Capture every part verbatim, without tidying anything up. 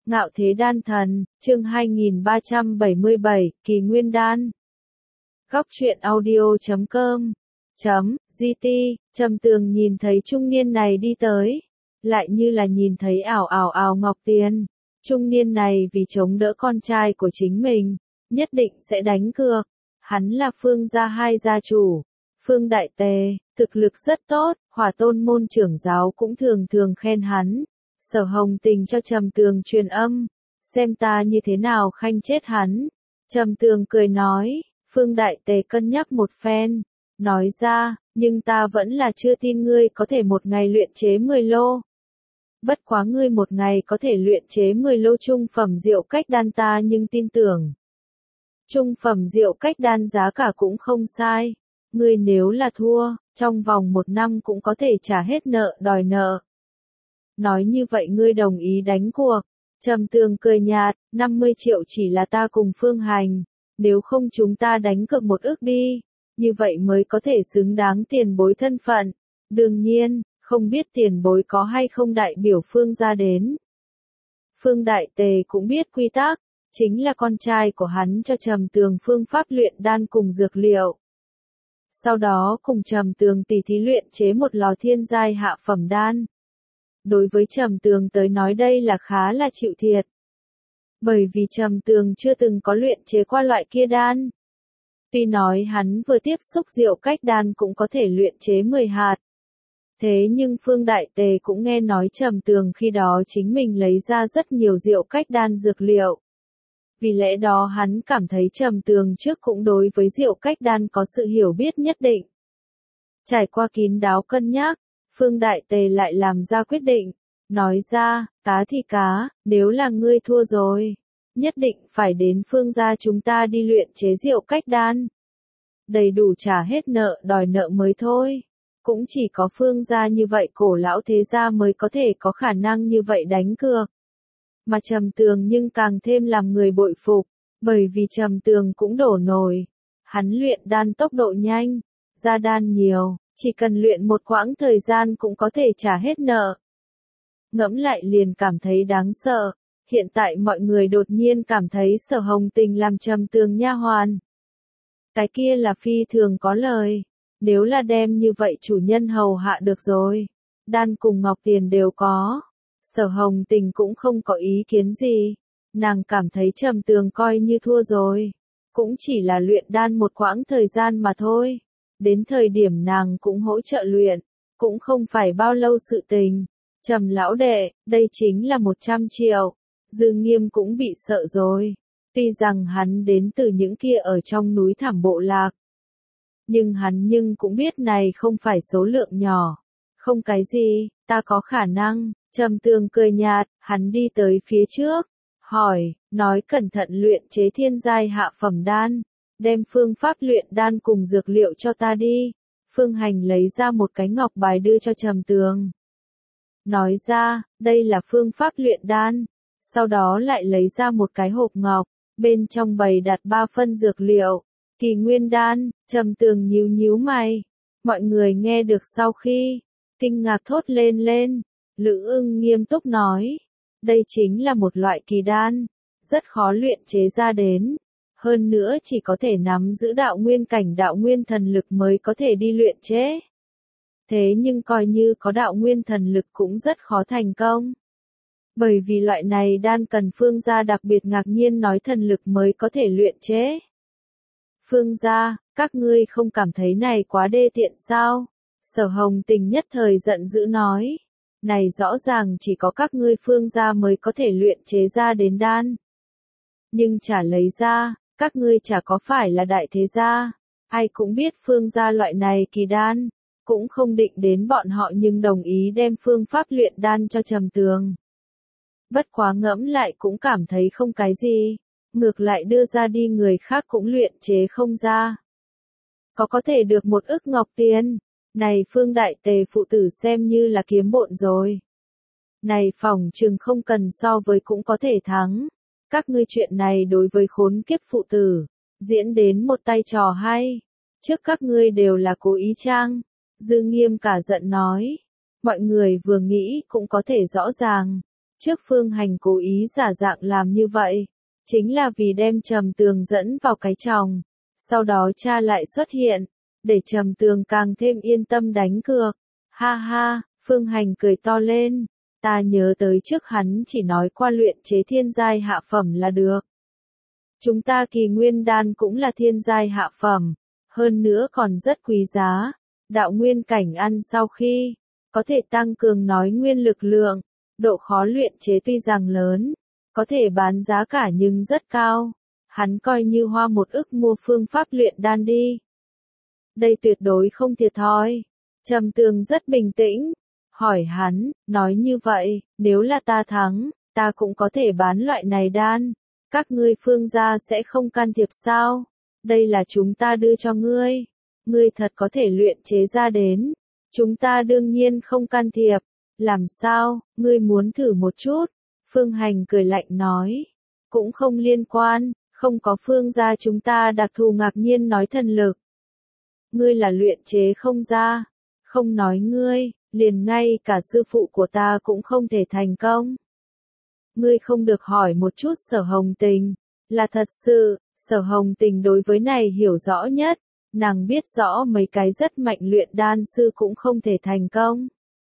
Ngạo Thế Đan Thần, chương hai nghìn ba trăm bảy mươi bảy, Kỳ Nguyên Đan. Góc truyện audio chấm com chấm gt, Trầm Tường nhìn thấy trung niên này đi tới, lại như là nhìn thấy ảo ảo ảo Ngọc Tiền. Trung niên này vì chống đỡ con trai của chính mình, nhất định sẽ đánh cược. Hắn là Phương gia hai gia chủ, Phương Đại Tề, thực lực rất tốt, Hỏa Tôn môn trưởng giáo cũng thường thường khen hắn. Sở Hồng Tình cho Trầm Tường truyền âm, xem ta như thế nào khanh chết hắn. Trầm Tường cười nói, Phương Đại Tề cân nhắc một phen, nói ra, nhưng ta vẫn là chưa tin ngươi có thể một ngày luyện chế mười lô. Bất quá ngươi một ngày có thể luyện chế mười lô trung phẩm rượu cách đan ta nhưng tin tưởng. Trung phẩm rượu cách đan giá cả cũng không sai. Ngươi nếu là thua, trong vòng một năm cũng có thể trả hết nợ đòi nợ. Nói như vậy ngươi đồng ý đánh cuộc. Trầm Tường cười nhạt, năm mươi triệu chỉ là ta cùng Phương Hành, nếu không chúng ta đánh cược một ước đi, như vậy mới có thể xứng đáng tiền bối thân phận. Đương nhiên, không biết tiền bối có hay không đại biểu Phương gia đến. Phương Đại Tề cũng biết quy tắc, chính là con trai của hắn cho Trầm Tường phương pháp luyện đan cùng dược liệu. Sau đó cùng Trầm Tường tỉ thí luyện chế một lò thiên giai hạ phẩm đan. Đối với Trầm Tường tới nói đây là khá là chịu thiệt. Bởi vì Trầm Tường chưa từng có luyện chế qua loại kia đan. Tuy nói hắn vừa tiếp xúc rượu cách đan cũng có thể luyện chế mười hạt. Thế nhưng Phương Đại Tề cũng nghe nói Trầm Tường khi đó chính mình lấy ra rất nhiều rượu cách đan dược liệu. Vì lẽ đó hắn cảm thấy Trầm Tường trước cũng đối với rượu cách đan có sự hiểu biết nhất định. Trải qua kín đáo cân nhắc, Phương Đại Tề lại làm ra quyết định, nói ra, cá thì cá, nếu là ngươi thua rồi, nhất định phải đến Phương gia chúng ta đi luyện chế rượu cách đan. Đầy đủ trả hết nợ đòi nợ mới thôi. Cũng chỉ có Phương gia như vậy cổ lão thế gia mới có thể có khả năng như vậy đánh cược. Mà Trầm Tường nhưng càng thêm làm người bội phục, bởi vì Trầm Tường cũng đổ nổi. Hắn luyện đan tốc độ nhanh, ra đan nhiều, chỉ cần luyện một quãng thời gian cũng có thể trả hết nợ. Ngẫm lại liền cảm thấy đáng sợ, hiện tại mọi người đột nhiên cảm thấy Sở Hồng Tình làm Trầm Tường nha hoàn. Cái kia là phi thường có lời, nếu là đem như vậy chủ nhân hầu hạ được rồi, đan cùng ngọc tiền đều có. Sở Hồng Tình cũng không có ý kiến gì, nàng cảm thấy Trầm Tường coi như thua rồi, cũng chỉ là luyện đan một quãng thời gian mà thôi, đến thời điểm nàng cũng hỗ trợ luyện, cũng không phải bao lâu sự tình. Trầm lão đệ, đây chính là một trăm triệu, Dư Nghiêm cũng bị sợ rồi, tuy rằng hắn đến từ những kia ở trong núi thảm bộ lạc, nhưng hắn nhưng cũng biết này không phải số lượng nhỏ, không cái gì, ta có khả năng. Trầm Tường cười nhạt, hắn đi tới phía trước, hỏi, nói cẩn thận luyện chế thiên giai hạ phẩm đan, đem phương pháp luyện đan cùng dược liệu cho ta đi. Phương Hành lấy ra một cái ngọc bài đưa cho Trầm Tường. Nói ra, đây là phương pháp luyện đan, sau đó lại lấy ra một cái hộp ngọc, bên trong bày đặt ba phân dược liệu, Kỳ Nguyên Đan. Trầm Tường nhíu nhíu mày, mọi người nghe được sau khi, kinh ngạc thốt lên lên. Lữ Ưng nghiêm túc nói, đây chính là một loại kỳ đan, rất khó luyện chế ra đến, hơn nữa chỉ có thể nắm giữ đạo nguyên cảnh đạo nguyên thần lực mới có thể đi luyện chế. Thế nhưng coi như có đạo nguyên thần lực cũng rất khó thành công. Bởi vì loại này đan cần Phương gia đặc biệt ngạc nhiên nói thần lực mới có thể luyện chế. Phương gia, các ngươi không cảm thấy này quá đê tiện sao? Sở Hồng Tình nhất thời giận dữ nói. Này rõ ràng chỉ có các ngươi Phương gia mới có thể luyện chế ra đến đan. Nhưng chả lấy ra, các ngươi chả có phải là đại thế gia. Ai cũng biết Phương gia loại này kỳ đan, cũng không định đến bọn họ nhưng đồng ý đem phương pháp luyện đan cho Trầm Tường. Bất quá ngẫm lại cũng cảm thấy không cái gì, ngược lại đưa ra đi người khác cũng luyện chế không ra. Có có thể được một ức ngọc tiền. Này Phương Đại Tề phụ tử xem như là kiếm bộn rồi. Này phỏng chừng không cần so với cũng có thể thắng. Các ngươi chuyện này đối với khốn kiếp phụ tử, diễn đến một tay trò hay. Trước các ngươi đều là cố ý trang. Dư Nghiêm cả giận nói. Mọi người vừa nghĩ cũng có thể rõ ràng. Trước Phương Hành cố ý giả dạng làm như vậy, chính là vì đem Trầm Tường dẫn vào cái chòng, sau đó cha lại xuất hiện, để Trầm Tường càng thêm yên tâm đánh cược. Ha ha, Phương Hành cười to lên, ta nhớ tới trước hắn chỉ nói qua luyện chế thiên giai hạ phẩm là được. Chúng ta kỳ nguyên đan cũng là thiên giai hạ phẩm, hơn nữa còn rất quý giá, đạo nguyên cảnh ăn sau khi, có thể tăng cường nói nguyên lực lượng, độ khó luyện chế tuy rằng lớn, có thể bán giá cả nhưng rất cao, hắn coi như hoa một ức mua phương pháp luyện đan đi. Đây tuyệt đối không thiệt thòi. Trầm Tường rất bình tĩnh, hỏi hắn, nói như vậy, nếu là ta thắng, ta cũng có thể bán loại này đan, các ngươi Phương gia sẽ không can thiệp sao? Đây là chúng ta đưa cho ngươi, ngươi thật có thể luyện chế ra đến, chúng ta đương nhiên không can thiệp, làm sao, ngươi muốn thử một chút? Phương Hành cười lạnh nói, cũng không liên quan, không có Phương gia chúng ta đặc thù. Ngạc Nhiên nói thần lực. Ngươi là luyện chế không ra, không nói ngươi, liền ngay cả sư phụ của ta cũng không thể thành công. Ngươi không được hỏi một chút Sở Hồng Tình, là thật sự, Sở Hồng Tình đối với này hiểu rõ nhất, nàng biết rõ mấy cái rất mạnh luyện đan sư cũng không thể thành công.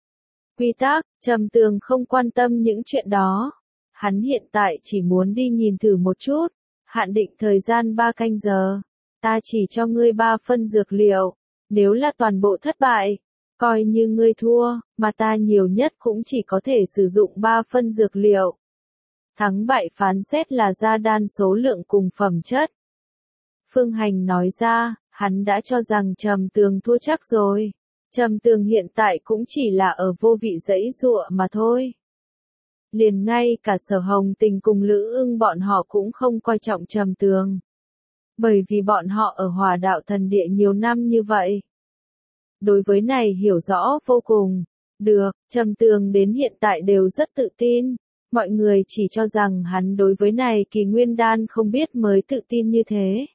Quy tắc, Trầm Tường không quan tâm những chuyện đó, hắn hiện tại chỉ muốn đi nhìn thử một chút, hạn định thời gian ba canh giờ, ta chỉ cho ngươi ba phân dược liệu, nếu là toàn bộ thất bại, coi như ngươi thua, mà ta nhiều nhất cũng chỉ có thể sử dụng ba phân dược liệu. Thắng bại phán xét là ra đan số lượng cùng phẩm chất. Phương Hành nói ra, hắn đã cho rằng Trầm Tường thua chắc rồi. Trầm Tường hiện tại cũng chỉ là ở vô vị giãy giụa mà thôi. Liền ngay cả Sở Hồng Tình cùng Lữ Ưng bọn họ cũng không coi trọng Trầm Tường. Bởi vì bọn họ ở Hỏa Đạo Thần Địa nhiều năm như vậy. Đối với này hiểu rõ vô cùng. Được, Trầm Tường đến hiện tại đều rất tự tin. Mọi người chỉ cho rằng hắn đối với này kỳ nguyên đan không biết mới tự tin như thế.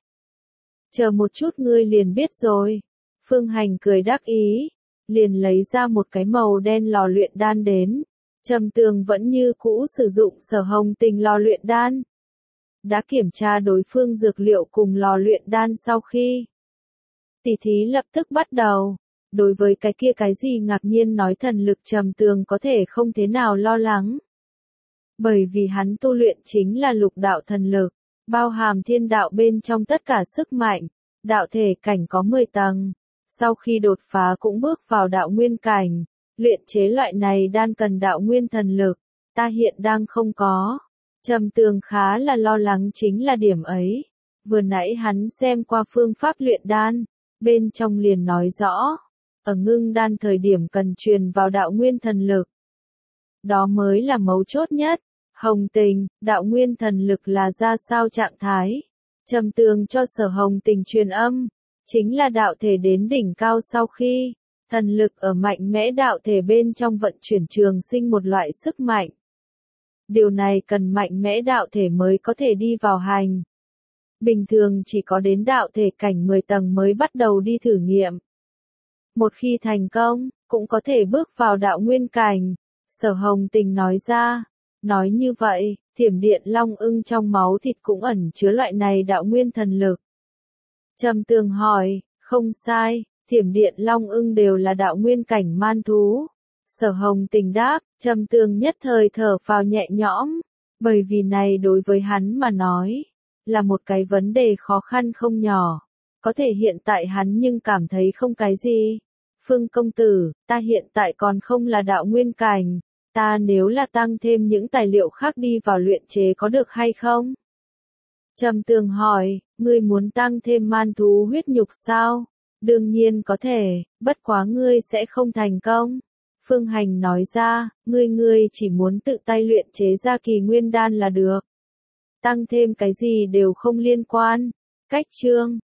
Chờ một chút ngươi liền biết rồi. Phương Hành cười đắc ý, liền lấy ra một cái màu đen lò luyện đan đến. Trầm Tường vẫn như cũ sử dụng Sở Hồng Tình lò luyện đan. Đã kiểm tra đối phương dược liệu cùng lò luyện đan sau khi. Tỷ thí lập tức bắt đầu. Đối với cái kia cái gì Ngạc Nhiên nói thần lực Trầm Tường có thể không thế nào lo lắng. Bởi vì hắn tu luyện chính là lục đạo thần lực, bao hàm thiên đạo bên trong tất cả sức mạnh, đạo thể cảnh có mười tầng. Sau khi đột phá cũng bước vào đạo nguyên cảnh, luyện chế loại này đan cần đạo nguyên thần lực, ta hiện đang không có. Trầm Tường khá là lo lắng chính là điểm ấy. Vừa nãy hắn xem qua phương pháp luyện đan, bên trong liền nói rõ, ở ngưng đan thời điểm cần truyền vào đạo nguyên thần lực. Đó mới là mấu chốt nhất. Hồng Tình, đạo nguyên thần lực là ra sao trạng thái? Trầm Tường cho Sở Hồng Tình truyền âm, chính là đạo thể đến đỉnh cao sau khi, thần lực ở mạnh mẽ đạo thể bên trong vận chuyển trường sinh một loại sức mạnh. Điều này cần mạnh mẽ đạo thể mới có thể đi vào hành. Bình thường chỉ có đến đạo thể cảnh mười tầng mới bắt đầu đi thử nghiệm. Một khi thành công, cũng có thể bước vào đạo nguyên cảnh. Sở Hồng Tình nói ra. Nói như vậy, Thiểm Điện Long Ưng trong máu thịt cũng ẩn chứa loại này đạo nguyên thần lực. Trầm Tường hỏi, không sai, Thiểm Điện Long Ưng đều là đạo nguyên cảnh man thú. Sở Hồng Tình đáp, Trầm Tường nhất thời thở phào nhẹ nhõm, bởi vì này đối với hắn mà nói, là một cái vấn đề khó khăn không nhỏ. Có thể hiện tại hắn nhưng cảm thấy không cái gì. Phương công tử, ta hiện tại còn không là đạo nguyên cảnh. Ta nếu là tăng thêm những tài liệu khác đi vào luyện chế có được hay không? Trầm Tường hỏi, ngươi muốn tăng thêm man thú huyết nhục sao? Đương nhiên có thể, bất quá ngươi sẽ không thành công. Phương Hành nói ra, ngươi ngươi chỉ muốn tự tay luyện chế ra kỳ nguyên đan là được. Tăng thêm cái gì đều không liên quan. Cách chương